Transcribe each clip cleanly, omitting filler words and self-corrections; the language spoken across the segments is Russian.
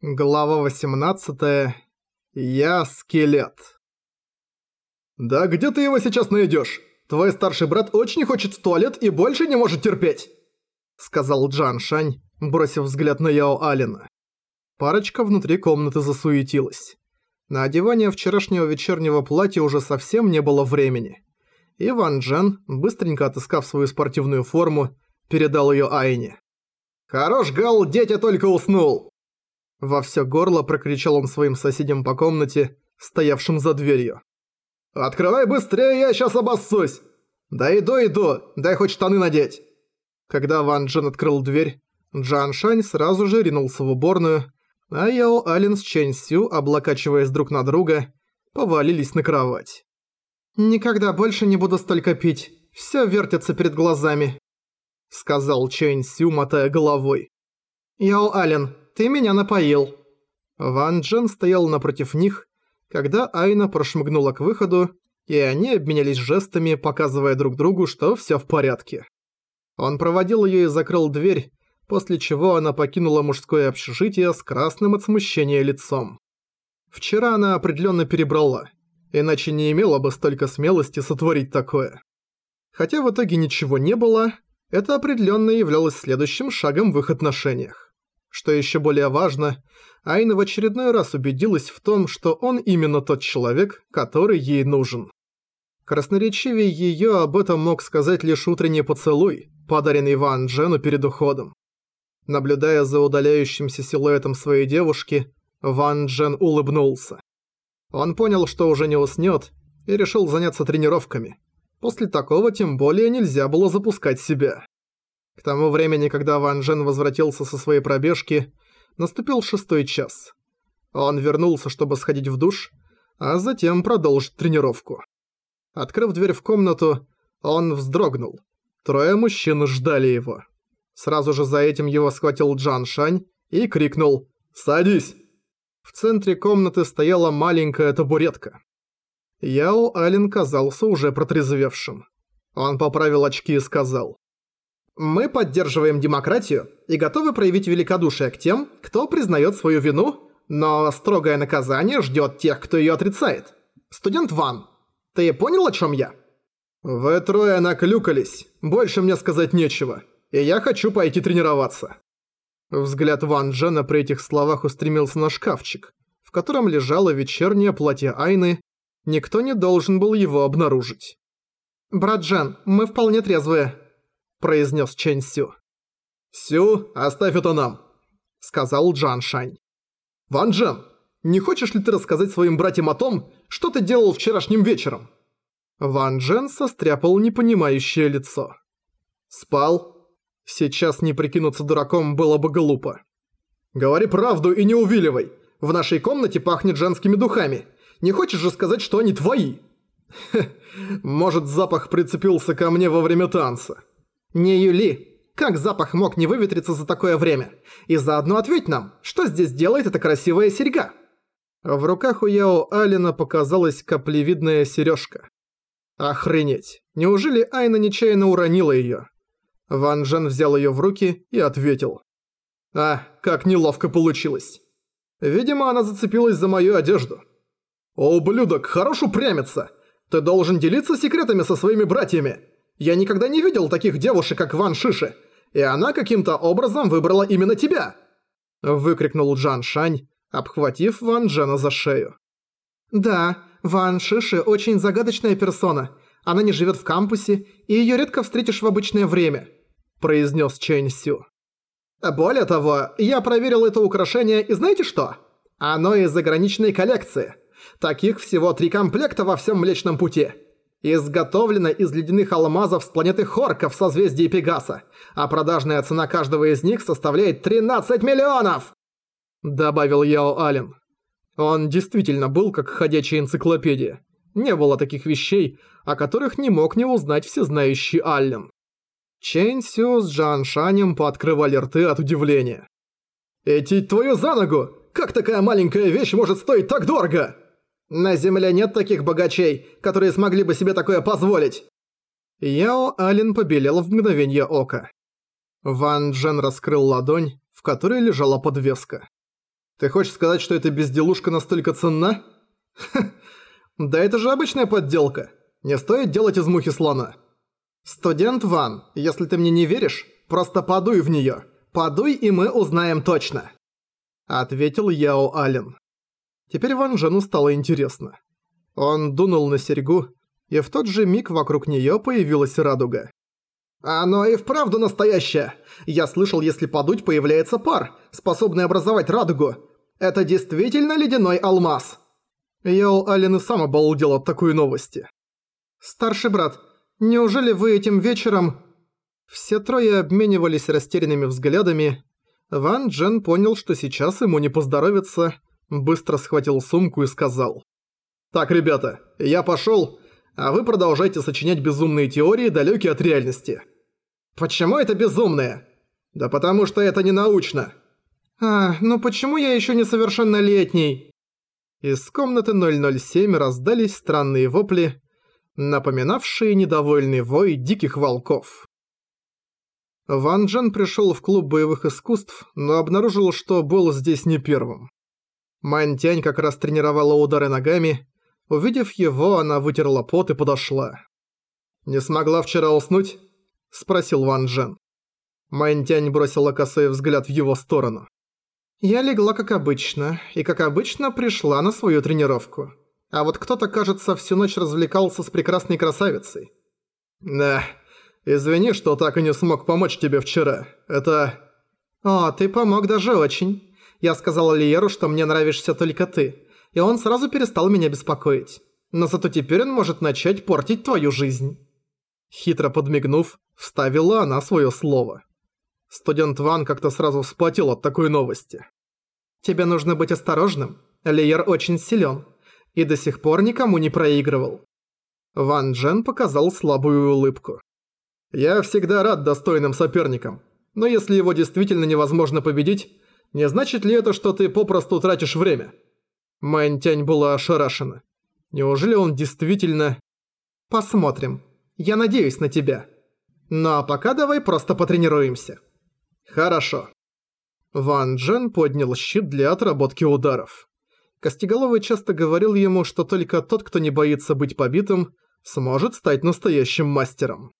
Глава 18. Я скелет. «Да где ты его сейчас найдёшь? Твой старший брат очень хочет в туалет и больше не может терпеть!» Сказал Джан Шань, бросив взгляд на Яо Алина. Парочка внутри комнаты засуетилась. На одевание вчерашнего вечернего платья уже совсем не было времени. И Ван Джен, быстренько отыскав свою спортивную форму, передал её Айне. «Хорош, Гал, дядя только уснул!» Во всё горло прокричал он своим соседям по комнате, стоявшим за дверью. «Открывай быстрее, я сейчас обоссусь! Да иду, дай хоть штаны надеть!» Когда Ван Джен открыл дверь, Джан Шань сразу же ринулся в уборную, а Яо Алин с Чэнь Сю, облокачиваясь друг на друга, повалились на кровать. «Никогда больше не буду столько пить, всё вертится перед глазами», — сказал Чэнь Сю, мотая головой. «Яо Алин, ты меня напоил». Ван Джен стоял напротив них, когда Айна прошмыгнула к выходу, и они обменялись жестами, показывая друг другу, что всё в порядке. Он проводил её и закрыл дверь, после чего она покинула мужское общежитие с красным от смущения лицом. Вчера она определённо перебрала, иначе не имела бы столько смелости сотворить такое. Хотя в итоге ничего не было, это определённо являлось следующим шагом в их отношениях. Что еще более важно, Айна в очередной раз убедилась в том, что он именно тот человек, который ей нужен. Красноречивее её об этом мог сказать лишь утренний поцелуй, подаренный Ван Джену перед уходом. Наблюдая за удаляющимся силуэтом своей девушки, Ван Джен улыбнулся. Он понял, что уже не уснёт, и решил заняться тренировками. После такого тем более нельзя было запускать себя. К тому времени, когда Ван Джен возвратился со своей пробежки, наступил 6-й час. Он вернулся, чтобы сходить в душ, а затем продолжить тренировку. Открыв дверь в комнату, он вздрогнул. 3 мужчин ждали его. Сразу же за этим его схватил Джан Шань и крикнул «Садись!». В центре комнаты стояла маленькая табуретка. Яо Алин казался уже протрезвевшим. Он поправил очки и сказал: «Мы поддерживаем демократию и готовы проявить великодушие к тем, кто признает свою вину, но строгое наказание ждет тех, кто ее отрицает. Студент Ван, ты понял, о чем я?» «Вы трое наклюкались, больше мне сказать нечего, и я хочу пойти тренироваться». Взгляд Ван Джена при этих словах устремился на шкафчик, в котором лежало вечернее платье Айны, никто не должен был его обнаружить. «Брат Джен, мы вполне трезвые», — произнес Чэнь Сю. «Сю, оставь это нам», — сказал Джан Шань. «Ван Джен, не хочешь ли ты рассказать своим братьям о том, что ты делал вчерашним вечером?» Ван Джен состряпал непонимающее лицо. «Спал? Сейчас не прикинуться дураком было бы глупо. Говори правду и не увиливай. В нашей комнате пахнет женскими духами. Не хочешь же сказать, что они твои?» «Может, запах прицепился ко мне во время танца?» «Не юли, как запах мог не выветриться за такое время? И заодно ответь нам, что здесь делает эта красивая серьга?» В руках у Яо Алина показалась каплевидная сережка. Охренеть, неужели Айна нечаянно уронила её? Ван Джен взял её в руки и ответил: «А, как неловко получилось. Видимо, она зацепилась за мою одежду». «О, ублюдок, хорош упрямиться! Ты должен делиться секретами со своими братьями! Я никогда не видел таких девушек, как Ван Шиши, и она каким-то образом выбрала именно тебя!» Выкрикнул Джан Шань, обхватив Ван Джена за шею. «Да, Ван Шиши очень загадочная персона. Она не живет в кампусе, и её редко встретишь в обычное время», произнес Чэнь Сю. «Более того, я проверил это украшение, и знаете что? Оно из заграничной коллекции. Таких всего 3 комплекта во всем Млечном Пути. Изготовлено из ледяных алмазов с планеты Хорка в созвездии Пегаса, а продажная цена каждого из них составляет 13 миллионов!» Добавил Яо Алин. Он действительно был как ходячая энциклопедия. Не было таких вещей, о которых не мог не узнать всезнающий Аллен. Чэнь Сю с Джан Шанем пооткрывали рты от удивления. «Идти твою за ногу! Как такая маленькая вещь может стоить так дорого?» «На земле нет таких богачей, которые смогли бы себе такое позволить!» Яо Алин побелел в мгновение ока. Ван Джен раскрыл ладонь, в которой лежала подвеска. Ты хочешь сказать, что эта безделушка настолько ценна? Ха, да это же обычная подделка. Не стоит делать из мухи слона. Студент Ван, если ты мне не веришь, просто подуй в неё. Подуй, и мы узнаем точно. Ответил Яо Ален. Теперь Ван Джену стало интересно. Он дунул на серьгу, и в тот же миг вокруг неё появилась радуга. «Оно и вправду настоящее! Я слышал, если подуть, появляется пар, способный образовать радугу. Это действительно ледяной алмаз!» Яо Ален и сам обалдел от такой новости. «Старший брат, неужели вы этим вечером...» Все трое обменивались растерянными взглядами. Ван Джен понял, что сейчас ему не поздоровится, быстро схватил сумку и сказал: «Так, ребята, я пошёл, а вы продолжайте сочинять безумные теории, далёкие от реальности». «Почему это безумные?» «Да потому что это не научно». «Ну почему я ещё несовершеннолетний?» Из комнаты 007 раздались странные вопли, напоминавшие недовольный вой диких волков. Ван Джен пришёл в клуб боевых искусств, но обнаружил, что был здесь не первым. Мань Тянь как раз тренировала удары ногами. Увидев его, она вытерла пот и подошла. «Не смогла вчера уснуть?» – спросил Ван Джен. Мань Тянь бросила косой взгляд в его сторону. «Я легла как обычно, и как обычно пришла на свою тренировку. А вот кто-то, кажется, всю ночь развлекался с прекрасной красавицей». «Да, извини, что так и не смог помочь тебе вчера. Это...» «О, ты помог даже очень. Я сказала Лиеру, что мне нравишься только ты, и он сразу перестал меня беспокоить. Но зато теперь он может начать портить твою жизнь». Хитро подмигнув, вставила она своё слово. Студент Ван как-то сразу вспотел от такой новости. «Тебе нужно быть осторожным. Лиер очень силен и до сих пор никому не проигрывал». Ван Джен показал слабую улыбку. «Я всегда рад достойным соперникам, но если его действительно невозможно победить, не значит ли это, что ты попросту тратишь время?» Мань Тянь была ошарашена. Неужели он действительно... «Посмотрим. Я надеюсь на тебя. Ну а пока давай просто потренируемся». «Хорошо». Ван Джен поднял щит для отработки ударов. Костеголовый часто говорил ему, что только тот, кто не боится быть побитым, сможет стать настоящим мастером.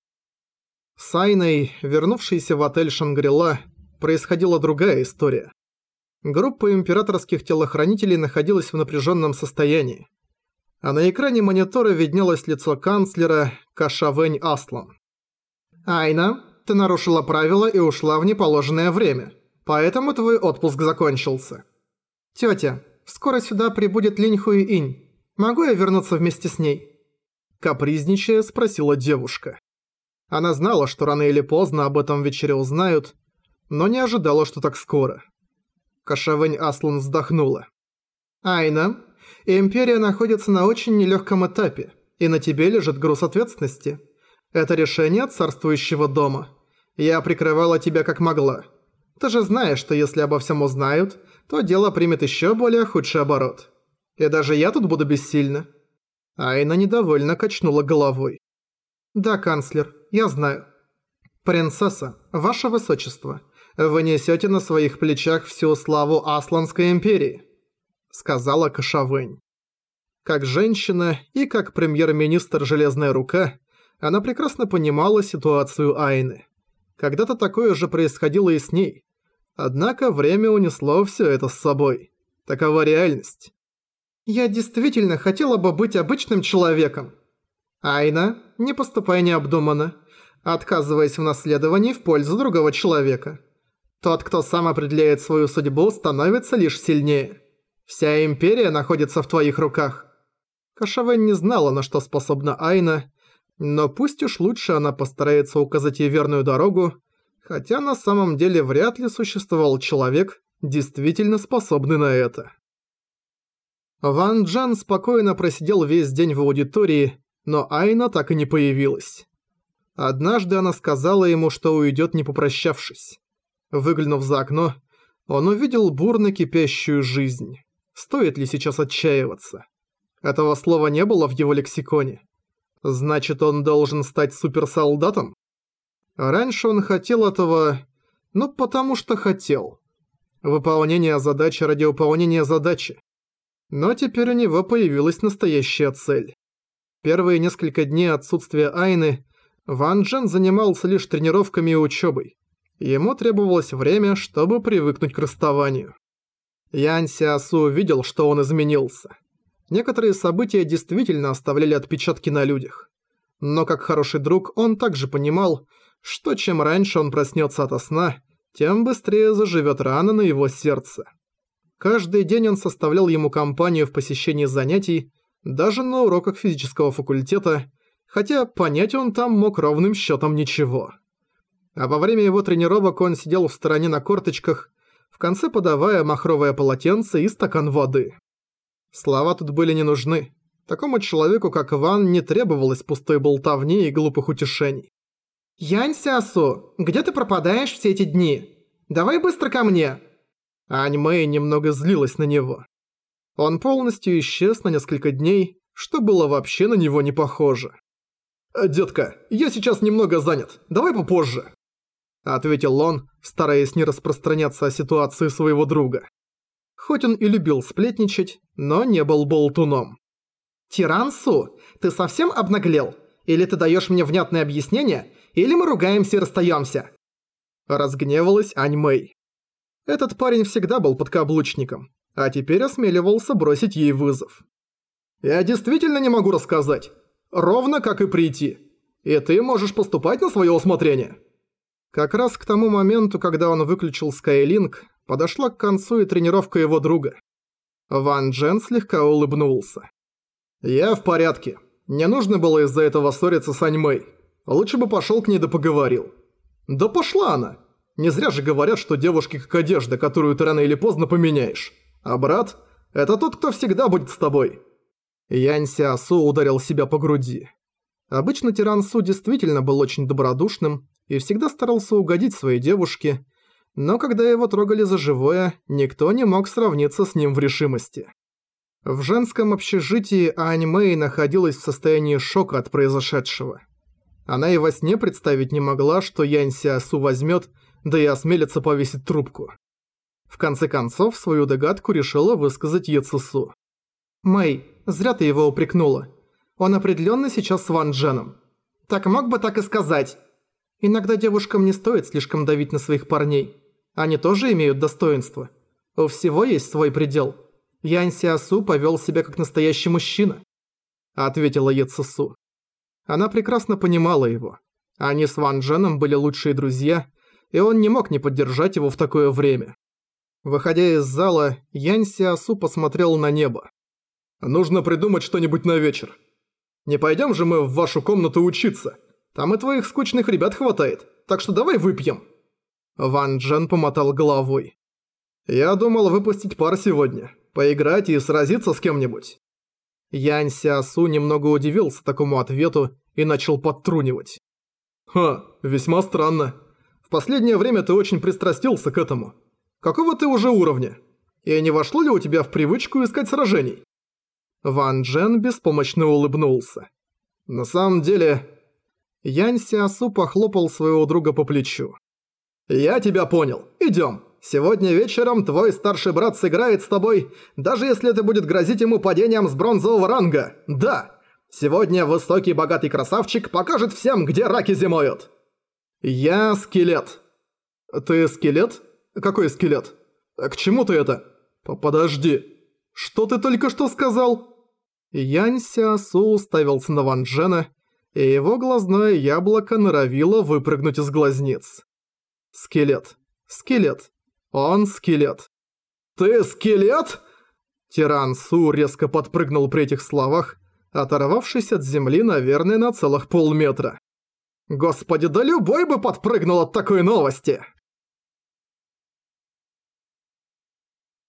С Айной, вернувшейся в отель «Шангри-Ла», происходила другая история. Группа императорских телохранителей находилась в напряженном состоянии. А на экране монитора виднелось лицо канцлера Кашавэнь Аслан. «Айна, ты нарушила правила и ушла в неположенное время, поэтому твой отпуск закончился. Тётя, скоро сюда прибудет Линь Хуи-инь. Могу я вернуться вместе с ней?» Капризничая, спросила девушка. Она знала, что рано или поздно об этом вечере узнают, но не ожидала, что так скоро. Кашавэнь Аслан вздохнула. «Айна, Империя находится на очень нелегком этапе, и на тебе лежит груз ответственности. Это решение царствующего дома. Я прикрывала тебя как могла. Ты же знаешь, что если обо всем узнают, то дело примет еще более худший оборот. И даже я тут буду бессильна». Айна недовольно качнула головой. «Да, канцлер, я знаю. Принцесса, ваше высочество, вы несете на своих плечах всю славу Асланской империи», сказала Кашавэнь. Как женщина и как премьер-министр «Железная рука», она прекрасно понимала ситуацию Айны. Когда-то такое же происходило и с ней. Однако время унесло все это с собой. Такова реальность. «Я действительно хотела бы быть обычным человеком. Айна, не поступай необдуманно, отказываясь в наследовании в пользу другого человека. Тот, кто сам определяет свою судьбу, становится лишь сильнее. Вся империя находится в твоих руках». Кашавэнь не знала, на что способна Айна, но пусть уж лучше она постарается указать ей верную дорогу, хотя на самом деле вряд ли существовал человек, действительно способный на это. Ван Джен спокойно просидел весь день в аудитории, но Айна так и не появилась. Однажды она сказала ему, что уйдет не попрощавшись. Выглянув за окно, он увидел бурно кипящую жизнь. Стоит ли сейчас отчаиваться? Этого слова не было в его лексиконе. Значит, он должен стать суперсолдатом? Раньше он хотел этого... потому что хотел. Выполнение задачи ради выполнения задачи. Но теперь у него появилась настоящая цель. Первые несколько дней отсутствия Айны Ван Джен занимался лишь тренировками и учебой. Ему требовалось время, чтобы привыкнуть к расставанию. Ян Сиасу видел, что он изменился. Некоторые события действительно оставляли отпечатки на людях. Но как хороший друг он также понимал, что чем раньше он проснется ото сна, тем быстрее заживет рана на его сердце. Каждый день он составлял ему компанию в посещении занятий, даже на уроках физического факультета, хотя понять он там мог ровным счетом ничего. А во время его тренировок он сидел в стороне на корточках, в конце подавая махровое полотенце и стакан воды. Слова тут были не нужны. Такому человеку, как Ван, не требовалось пустой болтовни и глупых утешений. «Янь Сиасу, где ты пропадаешь все эти дни? Давай быстро ко мне!» Ань Мэй немного злилась на него. Он полностью исчез на несколько дней, что было вообще на него не похоже. «Детка, я сейчас немного занят, давай попозже», — ответил он, стараясь не распространяться о ситуации своего друга. Хоть он и любил сплетничать, но не был болтуном. «Тиран Су, ты совсем обнаглел? Или ты даешь мне внятное объяснение, или мы ругаемся и расстаемся?» Разгневалась Ань Мэй. Этот парень всегда был подкаблучником, а теперь осмеливался бросить ей вызов. «Я действительно не могу рассказать. Ровно как и прийти. И ты можешь поступать на свое усмотрение». Как раз к тому моменту, когда он выключил Skylink, подошла к концу и тренировка его друга. Ван Джен слегка улыбнулся. «Я в порядке. Не нужно было из-за этого ссориться с Ань Мэй. Лучше бы пошел к ней да поговорил». «Да пошла она! Не зря же говорят, что девушки как одежда, которую ты рано или поздно поменяешь. А брат – это тот, кто всегда будет с тобой». Янь Сиасу ударил себя по груди. Обычно Тиран Су действительно был очень добродушным и всегда старался угодить своей девушке, но когда его трогали за живое, никто не мог сравниться с ним в решимости. В женском общежитии Ань Мэй находилась в состоянии шока от произошедшего. Она и во сне представить не могла, что Янь Сиасу возьмет, да и осмелится повесить трубку. В конце концов, свою догадку решила высказать Е Цису. «Мэй, зря ты его упрекнула. Он определенно сейчас с Ван Дженом. Так мог бы так и сказать. Иногда девушкам не стоит слишком давить на своих парней. Они тоже имеют достоинство. У всего есть свой предел. Янь Сиасу повел себя как настоящий мужчина», — ответила Е Цису. Она прекрасно понимала его. Они с Ван Дженом были лучшие друзья, и он не мог не поддержать его в такое время. Выходя из зала, Янь Сиасу посмотрел на небо. «Нужно придумать что-нибудь на вечер. Не пойдем же мы в вашу комнату учиться. Там и твоих скучных ребят хватает, так что давай выпьем». Ван Джен помотал головой. «Я думал выпустить пар сегодня, поиграть и сразиться с кем-нибудь». Янь Сиасу немного удивился такому ответу и начал подтрунивать. «Ха, весьма странно. В последнее время ты очень пристрастился к этому. Какого ты уже уровня? И не вошло ли у тебя в привычку искать сражений?» Ван Джен беспомощно улыбнулся. «На самом деле...» Янь Сиасу похлопал своего друга по плечу. «Я тебя понял. Идем. Сегодня вечером твой старший брат сыграет с тобой, даже если это будет грозить ему падением с бронзового ранга. Да! Сегодня высокий богатый красавчик покажет всем, где раки зимуют!» «Я скелет». «Ты скелет? Какой скелет? К чему ты это? Подожди. Что ты только что сказал?» Янь Сиасу уставился на Ван Джена, и его глазное яблоко норовило выпрыгнуть из глазниц. «Скелет. Скелет. Он скелет». «Ты скелет?» Тиран Су резко подпрыгнул при этих словах, оторвавшись от земли, наверное, на целых полметра. «Господи, да любой бы подпрыгнул от такой новости!»